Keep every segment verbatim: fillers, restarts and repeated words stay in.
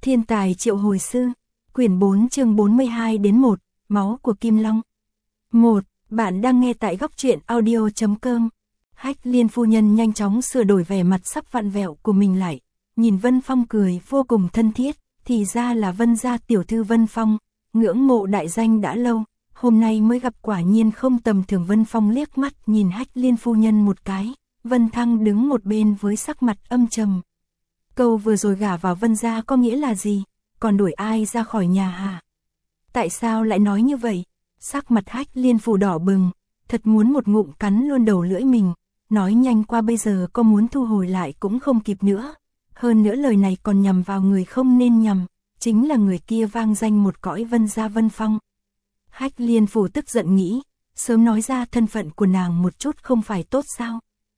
Thiên tài triệu hồi sư, quyển bốn chương bốn mươi hai đến một, máu của Kim Long. một. Bạn đang nghe tại góc truyện audio chấm com. Hách Liên phu nhân nhanh chóng sửa đổi vẻ mặt sắp vặn vẹo của mình lại, nhìn Vân Phong cười vô cùng thân thiết, thì ra là Vân gia tiểu thư Vân Phong, ngưỡng mộ đại danh đã lâu, hôm nay mới gặp quả nhiên không tầm thường. Vân Phong liếc mắt nhìn Hách Liên phu nhân một cái, Vân Thăng đứng một bên với sắc mặt âm trầm. Câu vừa rồi gả vào Vân gia có nghĩa là gì? Còn đuổi ai ra khỏi nhà hả? Tại sao lại nói như vậy? Sắc mặt Hách Liên phủ đỏ bừng, thật muốn một ngụm cắn luôn đầu lưỡi mình, nói nhanh qua bây giờ có muốn thu hồi lại cũng không kịp nữa. Hơn nữa lời này còn nhằm vào người không nên nhằm, chính là người kia vang danh một cõi Vân gia Vân Phong. Hách Liên phủ tức giận nghĩ, sớm nói ra thân phận của nàng một chút không phải tốt sao?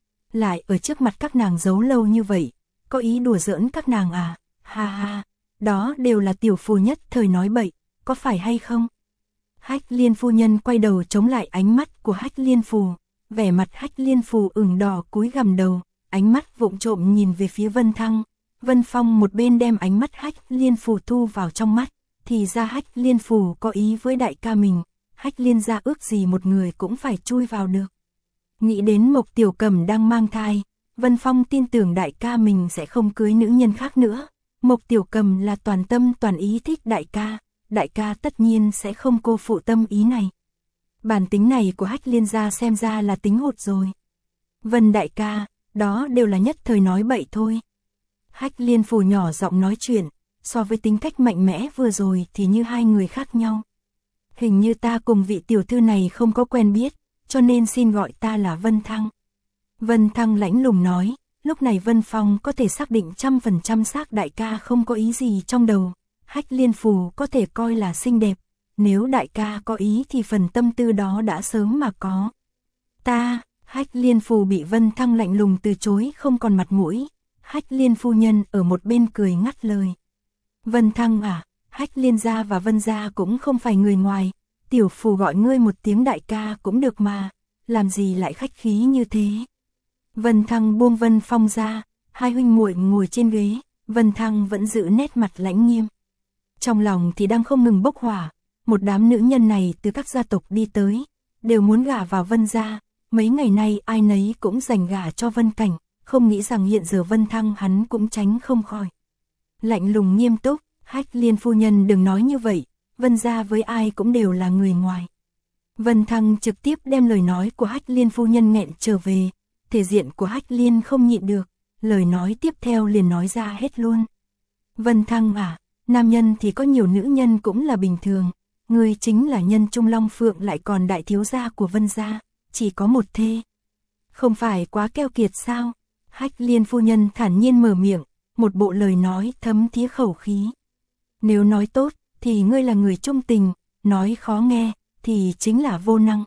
Lại ở trước mặt các nàng giấu lâu như vậy, có ý đùa giỡn các nàng à? Ha ha, đó đều là tiểu phu nhất thời nói bậy, có phải hay không? Hách Liên phu nhân quay đầu chống lại ánh mắt của Hách Liên phù, vẻ mặt Hách Liên phù ửng đỏ cúi gằm đầu, ánh mắt vụng trộm nhìn về phía Vân Thăng. Vân Phong một bên đem ánh mắt Hách Liên phù thu vào trong mắt, thì ra Hách Liên phù có ý với đại ca mình, Hách Liên gia ước gì một người cũng phải chui vào được. Nghĩ đến Mộc Tiểu Cẩm đang mang thai, Vân Phong tin tưởng đại ca mình sẽ không cưới nữ nhân khác nữa. Mộc Tiểu Cẩm là toàn tâm toàn ý thích đại ca, đại ca tất nhiên sẽ không cô phụ tâm ý này. Bản tính này của Hách Liên gia xem ra là tính hụt rồi. Vân đại ca, đó đều là nhất thời nói bậy thôi. Hách Liên phủ nhỏ giọng nói chuyện, so với tính cách mạnh mẽ vừa rồi thì như hai người khác nhau. Hình như ta cùng vị tiểu thư này không có quen biết, cho nên xin gọi ta là Vân Thăng. Vân Thăng lãnh lùng nói, lúc này Vân Phong có thể xác định trăm phần trăm xác đại ca không có ý gì trong đầu. Hách Liên phù có thể coi là xinh đẹp, nếu đại ca có ý thì phần tâm tư đó đã sớm mà có. Ta, Hách Liên phù bị Vân Thăng lạnh lùng từ chối không còn mặt mũi. Hách Liên phu nhân ở một bên cười ngắt lời. Vân Thăng à, Hách Liên gia và Vân gia cũng không phải người ngoài, tiểu phù gọi ngươi một tiếng đại ca cũng được mà, làm gì lại khách khí như thế. Vân Thăng buông Vân Phong ra, hai huynh muội ngồi trên ghế, Vân Thăng vẫn giữ nét mặt lãnh nghiêm. Trong lòng thì đang không ngừng bốc hỏa, một đám nữ nhân này từ các gia tộc đi tới, đều muốn gả vào Vân gia, mấy ngày nay ai nấy cũng dành gả cho Vân Cảnh, không nghĩ rằng hiện giờ Vân Thăng hắn cũng tránh không khỏi. Lạnh lùng nghiêm túc, Hách Liên phu nhân đừng nói như vậy, Vân gia với ai cũng đều là người ngoài. Vân Thăng trực tiếp đem lời nói của Hách Liên phu nhân nghẹn trở về, thể diện của Hách Liên không nhịn được, lời nói tiếp theo liền nói ra hết luôn. Vân Thăng à, nam nhân thì có nhiều nữ nhân cũng là bình thường, ngươi chính là nhân trung long phượng lại còn đại thiếu gia của Vân gia, chỉ có một thê. Không phải quá keo kiệt sao? Hách Liên phu nhân thản nhiên mở miệng, một bộ lời nói thấm thía khẩu khí. Nếu nói tốt thì ngươi là người trung tình, nói khó nghe thì chính là vô năng.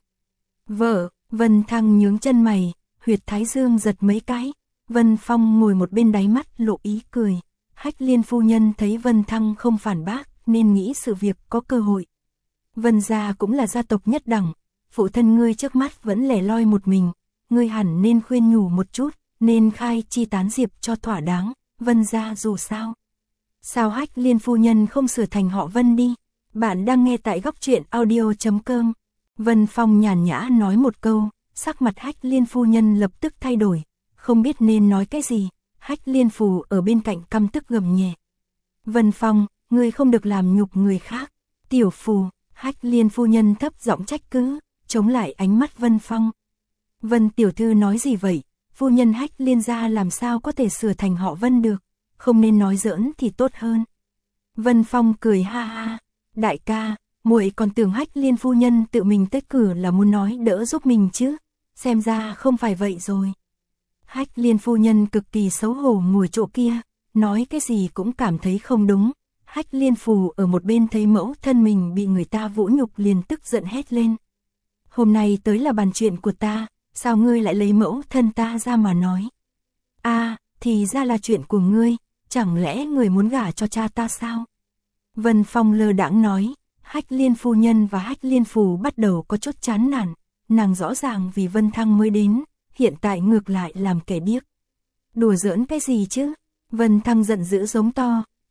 Vợ, Vân Thăng nhướng chân mày, huyệt thái dương giật mấy cái. Vân Phong ngồi một bên đáy mắt lộ ý cười. Hách Liên phu nhân thấy Vân Thăng không phản bác nên nghĩ sự việc có cơ hội. Vân gia cũng là gia tộc nhất đẳng, phụ thân ngươi trước mắt vẫn lẻ loi một mình, ngươi hẳn nên khuyên nhủ một chút, nên khai chi tán diệp cho thỏa đáng. Vân gia dù sao. Sao Hách Liên phu nhân không sửa thành họ Vân đi? Bạn đang nghe tại góc truyện audio chấm com. Vân Phong nhàn nhã nói một câu, sắc mặt Hách Liên phu nhân lập tức thay đổi, không biết nên nói cái gì. Hách Liên phù ở bên cạnh căm tức gầm nhẹ. Vân Phong, ngươi không được làm nhục người khác. Tiểu phù, Hách Liên phu nhân thấp giọng trách cứ, chống lại ánh mắt Vân Phong. Vân tiểu thư nói gì vậy? Phu nhân Hách Liên gia làm sao có thể sửa thành họ Vân được? Không nên nói giỡn thì tốt hơn. Vân Phong cười ha ha. Đại ca, muội còn tưởng Hách Liên phu nhân tự mình tới cử là muốn nói đỡ giúp mình chứ. Xem ra không phải vậy rồi. Hách Liên phu nhân cực kỳ xấu hổ ngồi chỗ kia, nói cái gì cũng cảm thấy không đúng. Hách Liên phù ở một bên thấy mẫu thân mình bị người ta vũ nhục liền tức giận hét lên. Hôm nay tới là bàn chuyện của ta, sao ngươi lại lấy mẫu thân ta ra mà nói? A, à, thì ra là chuyện của ngươi, chẳng lẽ người muốn gả cho cha ta sao? Vân Phong lơ đãng nói. Hách Liên phu nhân và Hách Liên phù bắt đầu có chút chán nản, nàng rõ ràng vì Vân Thăng mới đến, hiện tại ngược lại làm kẻ điếc. Đùa giỡn cái gì chứ? Vân Thăng giận dữ giống to,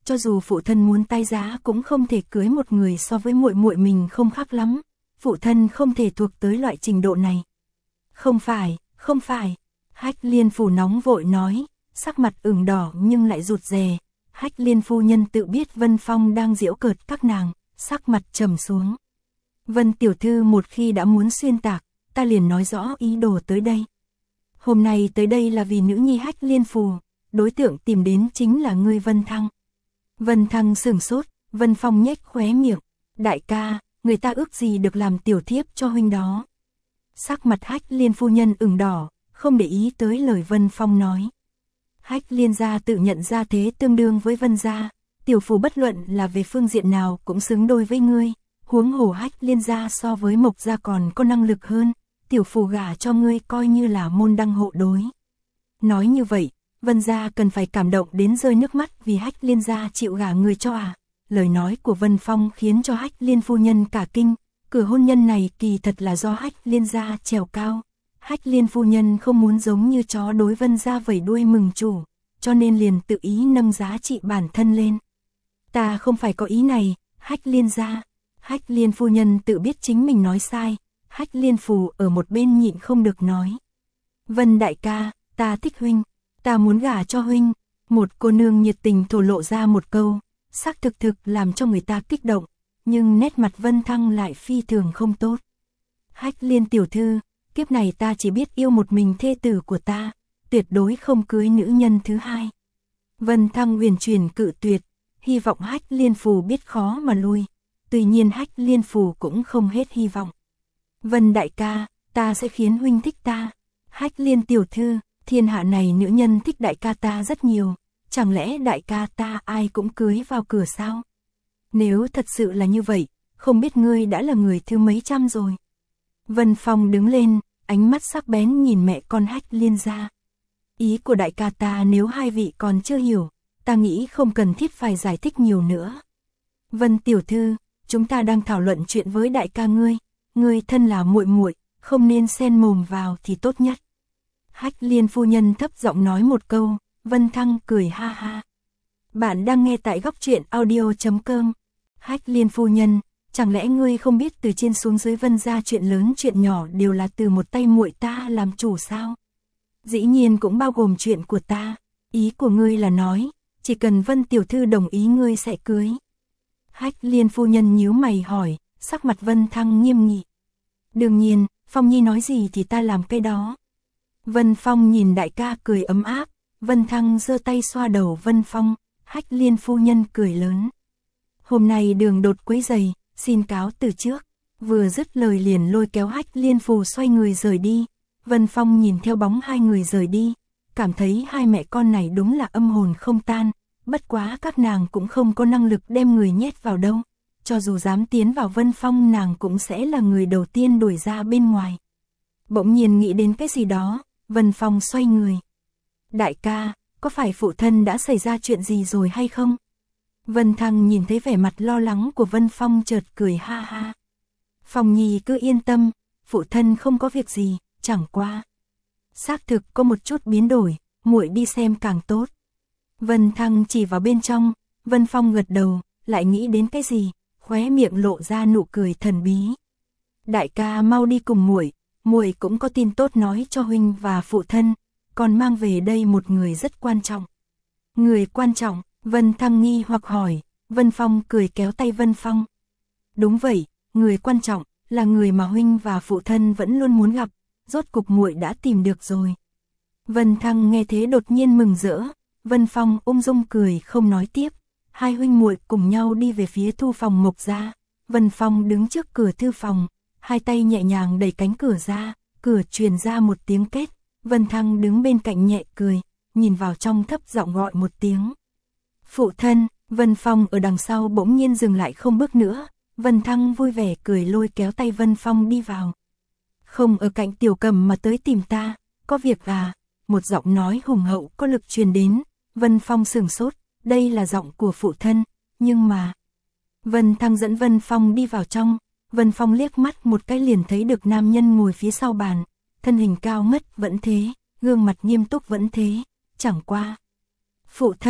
cho dù phụ thân muốn tái giá cũng không thể cưới một người so với muội muội mình không khác lắm, phụ thân không thể thuộc tới loại trình độ này. Không phải, không phải, Hách Liên Phủ nóng vội nói, sắc mặt ửng đỏ nhưng lại rụt rè. Hách Liên phu nhân tự biết Vân Phong đang giễu cợt các nàng, sắc mặt trầm xuống. Vân tiểu thư một khi đã muốn xuyên tạc, ta liền nói rõ ý đồ tới đây. Hôm nay tới đây là vì nữ nhi Hách Liên Phù, đối tượng tìm đến chính là ngươi Vân Thăng. Vân Thăng sửng sốt, Vân Phong nhếch khóe miệng, đại ca, người ta ước gì được làm tiểu thiếp cho huynh đó. Sắc mặt Hách Liên phu nhân ửng đỏ, không để ý tới lời Vân Phong nói. Hách Liên gia tự nhận ra thế tương đương với Vân gia, tiểu phủ bất luận là về phương diện nào cũng xứng đôi với ngươi, huống hồ Hách Liên gia so với Mộc gia còn có năng lực hơn, tiểu phủ gả cho ngươi coi như là môn đăng hộ đối. Nói như vậy, Vân gia cần phải cảm động đến rơi nước mắt vì Hách Liên gia chịu gả người cho à? Lời nói của Vân Phong khiến cho Hách Liên phu nhân cả kinh, cửa hôn nhân này kỳ thật là do Hách Liên gia trèo cao. Hách Liên phu nhân không muốn giống như chó đối Vân gia vẩy đuôi mừng chủ, cho nên liền tự ý nâng giá trị bản thân lên. Ta không phải có ý này, Hách Liên gia. Hách Liên phu nhân tự biết chính mình nói sai, Hách Liên Phù ở một bên nhịn không được nói. Vân đại ca, ta thích huynh, ta muốn gả cho huynh. Một cô nương nhiệt tình thổ lộ ra một câu, xác thực thực làm cho người ta kích động, nhưng nét mặt Vân Thăng lại phi thường không tốt. Hách Liên tiểu thư, kiếp này ta chỉ biết yêu một mình thê tử của ta, tuyệt đối không cưới nữ nhân thứ hai. Vân Thăng huyền chuyển cự tuyệt, hy vọng Hách Liên Phù biết khó mà lui. Tuy nhiên Hách Liên Phù cũng không hết hy vọng. Vân đại ca, ta sẽ khiến huynh thích ta. Hách Liên tiểu thư, thiên hạ này nữ nhân thích đại ca ta rất nhiều, chẳng lẽ đại ca ta ai cũng cưới vào cửa sao? Nếu thật sự là như vậy, không biết ngươi đã là người thứ mấy trăm rồi. Vân Phong đứng lên, ánh mắt sắc bén nhìn mẹ con Hách Liên gia. Ý của đại ca ta nếu hai vị còn chưa hiểu, ta nghĩ không cần thiết phải giải thích nhiều nữa. Vân tiểu thư, chúng ta đang thảo luận chuyện với đại ca ngươi, ngươi thân là muội muội, không nên xen mồm vào thì tốt nhất. Hách Liên phu nhân thấp giọng nói một câu, Vân Thăng cười ha ha. Bạn đang nghe tại góc truyện audio chấm com. Hách Liên phu nhân, chẳng lẽ ngươi không biết từ trên xuống dưới Vân gia chuyện lớn chuyện nhỏ đều là từ một tay muội ta làm chủ sao? Dĩ nhiên cũng bao gồm chuyện của ta, ý của ngươi là nói, chỉ cần Vân tiểu thư đồng ý ngươi sẽ cưới. Hách Liên phu nhân nhíu mày hỏi, sắc mặt Vân Thăng nghiêm nghị. Đương nhiên, Phong Nhi nói gì thì ta làm cái đó. Vân Phong nhìn đại ca cười ấm áp, Vân Thăng giơ tay xoa đầu Vân Phong, Hách Liên phu nhân cười lớn. Hôm nay đường đột quấy giày, xin cáo từ trước. Vừa dứt lời liền lôi kéo Hách Liên Phù xoay người rời đi. Vân Phong nhìn theo bóng hai người rời đi, cảm thấy hai mẹ con này đúng là âm hồn không tan, bất quá các nàng cũng không có năng lực đem người nhét vào đâu. Cho dù dám tiến vào Vân Phong nàng cũng sẽ là người đầu tiên đuổi ra bên ngoài. Bỗng nhiên nghĩ đến cái gì đó, Vân Phong xoay người. Đại ca, có phải phụ thân đã xảy ra chuyện gì rồi hay không? Vân Thăng nhìn thấy vẻ mặt lo lắng của Vân Phong chợt cười ha ha. Phong Nhi cứ yên tâm, phụ thân không có việc gì, chẳng qua. Xác thực có một chút biến đổi, muội đi xem càng tốt. Vân Thăng chỉ vào bên trong, Vân Phong gật đầu, lại nghĩ đến cái gì, khóe miệng lộ ra nụ cười thần bí. Đại ca mau đi cùng muội, muội cũng có tin tốt nói cho huynh và phụ thân, còn mang về đây một người rất quan trọng. Người quan trọng? Vân Thăng nghi hoặc hỏi, Vân Phong cười kéo tay Vân Phong. Đúng vậy, người quan trọng, là người mà huynh và phụ thân vẫn luôn muốn gặp, rốt cục muội đã tìm được rồi. Vân Thăng nghe thế đột nhiên mừng rỡ, Vân Phong ung dung cười không nói tiếp, hai huynh muội cùng nhau đi về phía thư phòng Mộc gia. Vân Phong đứng trước cửa thư phòng, hai tay nhẹ nhàng đẩy cánh cửa ra, cửa truyền ra một tiếng két, Vân Thăng đứng bên cạnh nhẹ cười, nhìn vào trong thấp giọng gọi một tiếng. Phụ thân, Vân Phong ở đằng sau bỗng nhiên dừng lại không bước nữa, Vân Thăng vui vẻ cười lôi kéo tay Vân Phong đi vào. Không ở cạnh Tiểu Cầm mà tới tìm ta, có việc à? Một giọng nói hùng hậu có lực truyền đến, Vân Phong sửng sốt, đây là giọng của phụ thân, nhưng mà... Vân Thăng dẫn Vân Phong đi vào trong, Vân Phong liếc mắt một cái liền thấy được nam nhân ngồi phía sau bàn, thân hình cao ngất vẫn thế, gương mặt nghiêm túc vẫn thế, chẳng qua. Phụ thân,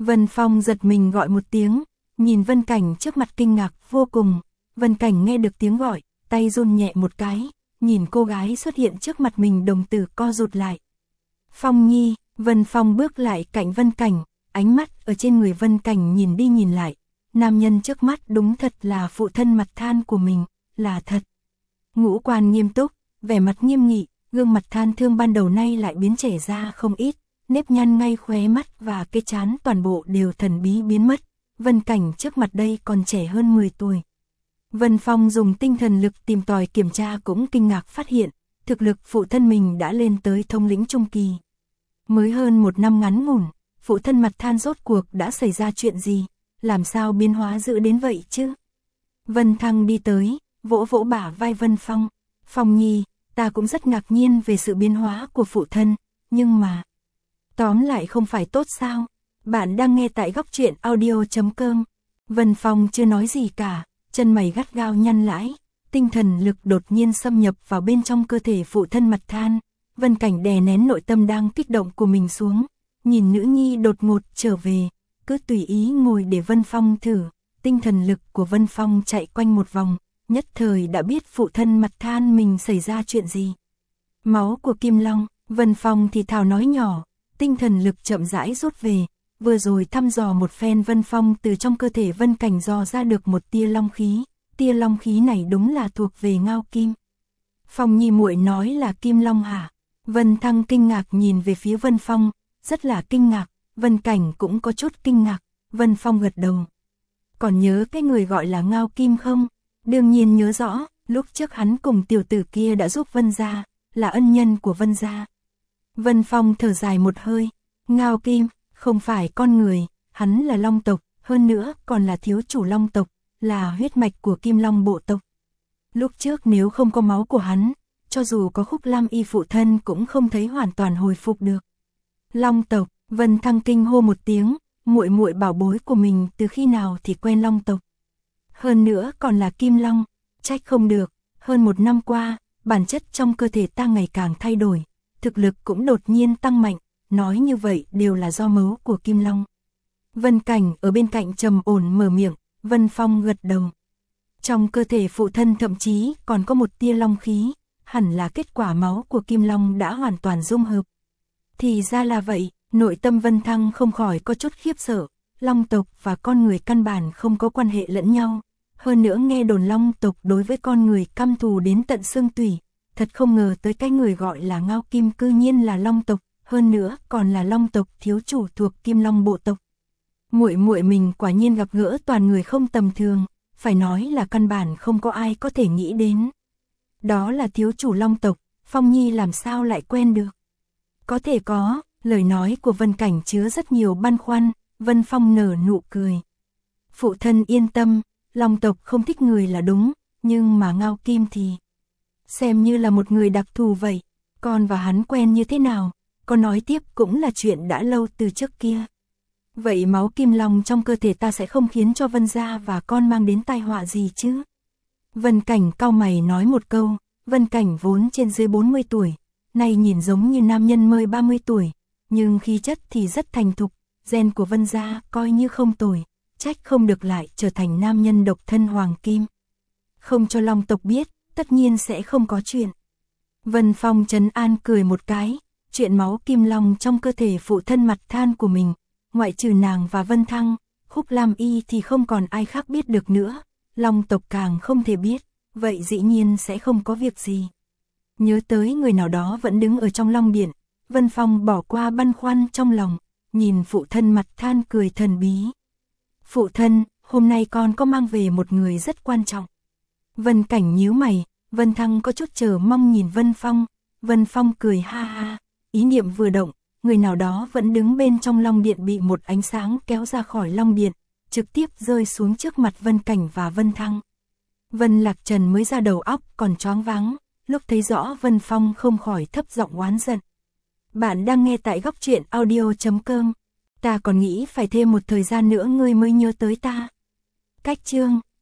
Vân Phong giật mình gọi một tiếng, nhìn Vân Cảnh trước mặt kinh ngạc vô cùng. Vân Cảnh nghe được tiếng gọi, tay run nhẹ một cái, nhìn cô gái xuất hiện trước mặt mình đồng tử co rụt lại. Phong Nhi, Vân Phong bước lại cạnh Vân Cảnh, ánh mắt ở trên người Vân Cảnh nhìn đi nhìn lại. Nam nhân trước mắt đúng thật là phụ thân mặt than của mình, là thật. Ngũ quan nghiêm túc, vẻ mặt nghiêm nghị, gương mặt than thương ban đầu nay lại biến trẻ ra không ít, nếp nhăn ngay khóe mắt và cái trán toàn bộ đều thần bí biến mất. Vân Cảnh trước mặt đây còn trẻ hơn mười tuổi. Vân Phong dùng tinh thần lực tìm tòi kiểm tra cũng kinh ngạc phát hiện, thực lực phụ thân mình đã lên tới thông lĩnh trung kỳ. Mới hơn một năm ngắn ngủn, phụ thân mặt than rốt cuộc đã xảy ra chuyện gì, làm sao biến hóa dữ đến vậy chứ? Vân Thăng đi tới, vỗ vỗ bả vai Vân Phong. Phong Nhi, ta cũng rất ngạc nhiên về sự biến hóa của phụ thân, nhưng mà... Tóm lại không phải tốt sao? Bạn đang nghe tại góc truyện audio chấm com. Vân Phong chưa nói gì cả, chân mày gắt gao nhăn lại, tinh thần lực đột nhiên xâm nhập vào bên trong cơ thể phụ thân mặt than. Vân Cảnh đè nén nội tâm đang kích động của mình xuống, nhìn nữ nhi đột ngột trở về, cứ tùy ý ngồi để Vân Phong thử. Tinh thần lực của Vân Phong chạy quanh một vòng, nhất thời đã biết phụ thân mặt than mình xảy ra chuyện gì. Máu của Kim Long, Vân Phong thì thào nói nhỏ, tinh thần lực chậm rãi rút về, vừa rồi thăm dò một phen Vân Phong từ trong cơ thể Vân Cảnh dò ra được một tia long khí, tia long khí này đúng là thuộc về Ngao Kim. Phong Nhi muội nói là Kim Long hả? Vân Thăng kinh ngạc nhìn về phía Vân Phong, rất là kinh ngạc, Vân Cảnh cũng có chút kinh ngạc, Vân Phong gật đầu. Còn nhớ cái người gọi là Ngao Kim không? Đương nhiên nhớ rõ, lúc trước hắn cùng tiểu tử kia đã giúp Vân gia, là ân nhân của Vân gia. Vân Phong thở dài một hơi, Ngao Kim, không phải con người, hắn là Long tộc, hơn nữa còn là thiếu chủ Long tộc, là huyết mạch của Kim Long bộ tộc. Lúc trước nếu không có máu của hắn, cho dù có Khúc Lam Y phụ thân cũng không thấy hoàn toàn hồi phục được. Long tộc, Vân Thăng kinh hô một tiếng, muội muội bảo bối của mình từ khi nào thì quen Long tộc. Hơn nữa còn là Kim Long, trách không được, hơn một năm qua, bản chất trong cơ thể ta ngày càng thay đổi, thực lực cũng đột nhiên tăng mạnh, nói như vậy đều là do máu của Kim Long. Vân Cảnh ở bên cạnh trầm ổn mở miệng, Vân Phong gật đầu. Trong cơ thể phụ thân thậm chí còn có một tia long khí, hẳn là kết quả máu của Kim Long đã hoàn toàn dung hợp. Thì ra là vậy, nội tâm Vân Thăng không khỏi có chút khiếp sợ, Long tộc và con người căn bản không có quan hệ lẫn nhau. Hơn nữa nghe đồn Long tộc đối với con người căm thù đến tận xương tủy, thật không ngờ tới cái người gọi là Ngao Kim cư nhiên là Long tộc, hơn nữa còn là Long tộc thiếu chủ thuộc Kim Long bộ tộc. Muội muội mình quả nhiên gặp gỡ toàn người không tầm thường, phải nói là căn bản không có ai có thể nghĩ đến. Đó là thiếu chủ Long tộc, Phong Nhi làm sao lại quen được? Có thể có, lời nói của Vân Cảnh chứa rất nhiều băn khoăn, Vân Phong nở nụ cười. Phụ thân yên tâm, Long tộc không thích người là đúng, nhưng mà Ngao Kim thì xem như là một người đặc thù vậy, con và hắn quen như thế nào, con nói tiếp cũng là chuyện đã lâu từ trước kia. Vậy máu Kim Long trong cơ thể ta sẽ không khiến cho Vân gia và con mang đến tai họa gì chứ? Vân Cảnh cau mày nói một câu, Vân Cảnh vốn trên dưới bốn mươi tuổi, nay nhìn giống như nam nhân mới ba mươi tuổi, nhưng khí chất thì rất thành thục, gen của Vân gia coi như không tồi, trách không được lại trở thành nam nhân độc thân hoàng kim. Không cho Long tộc biết, tất nhiên sẽ không có chuyện. Vân Phong trấn an cười một cái, chuyện máu Kim Long trong cơ thể phụ thân mặt than của mình, ngoại trừ nàng và Vân Thăng, Khúc Lam Y thì không còn ai khác biết được nữa, Long tộc càng không thể biết, vậy dĩ nhiên sẽ không có việc gì. Nhớ tới người nào đó vẫn đứng ở trong Long Điện, Vân Phong bỏ qua băn khoăn trong lòng, nhìn phụ thân mặt than cười thần bí. Phụ thân, hôm nay con có mang về một người rất quan trọng. Vân Cảnh nhíu mày, Vân Thăng có chút chờ mong nhìn Vân Phong, Vân Phong cười ha ha, ý niệm vừa động, người nào đó vẫn đứng bên trong Long Điện bị một ánh sáng kéo ra khỏi Long Điện, trực tiếp rơi xuống trước mặt Vân Cảnh và Vân Thăng. Vân Lạc Trần mới ra đầu óc còn choáng váng, lúc thấy rõ Vân Phong không khỏi thấp giọng oán giận. Bạn đang nghe tại góc truyện audio chấm com, ta còn nghĩ phải thêm một thời gian nữa ngươi mới nhớ tới ta. Cách chương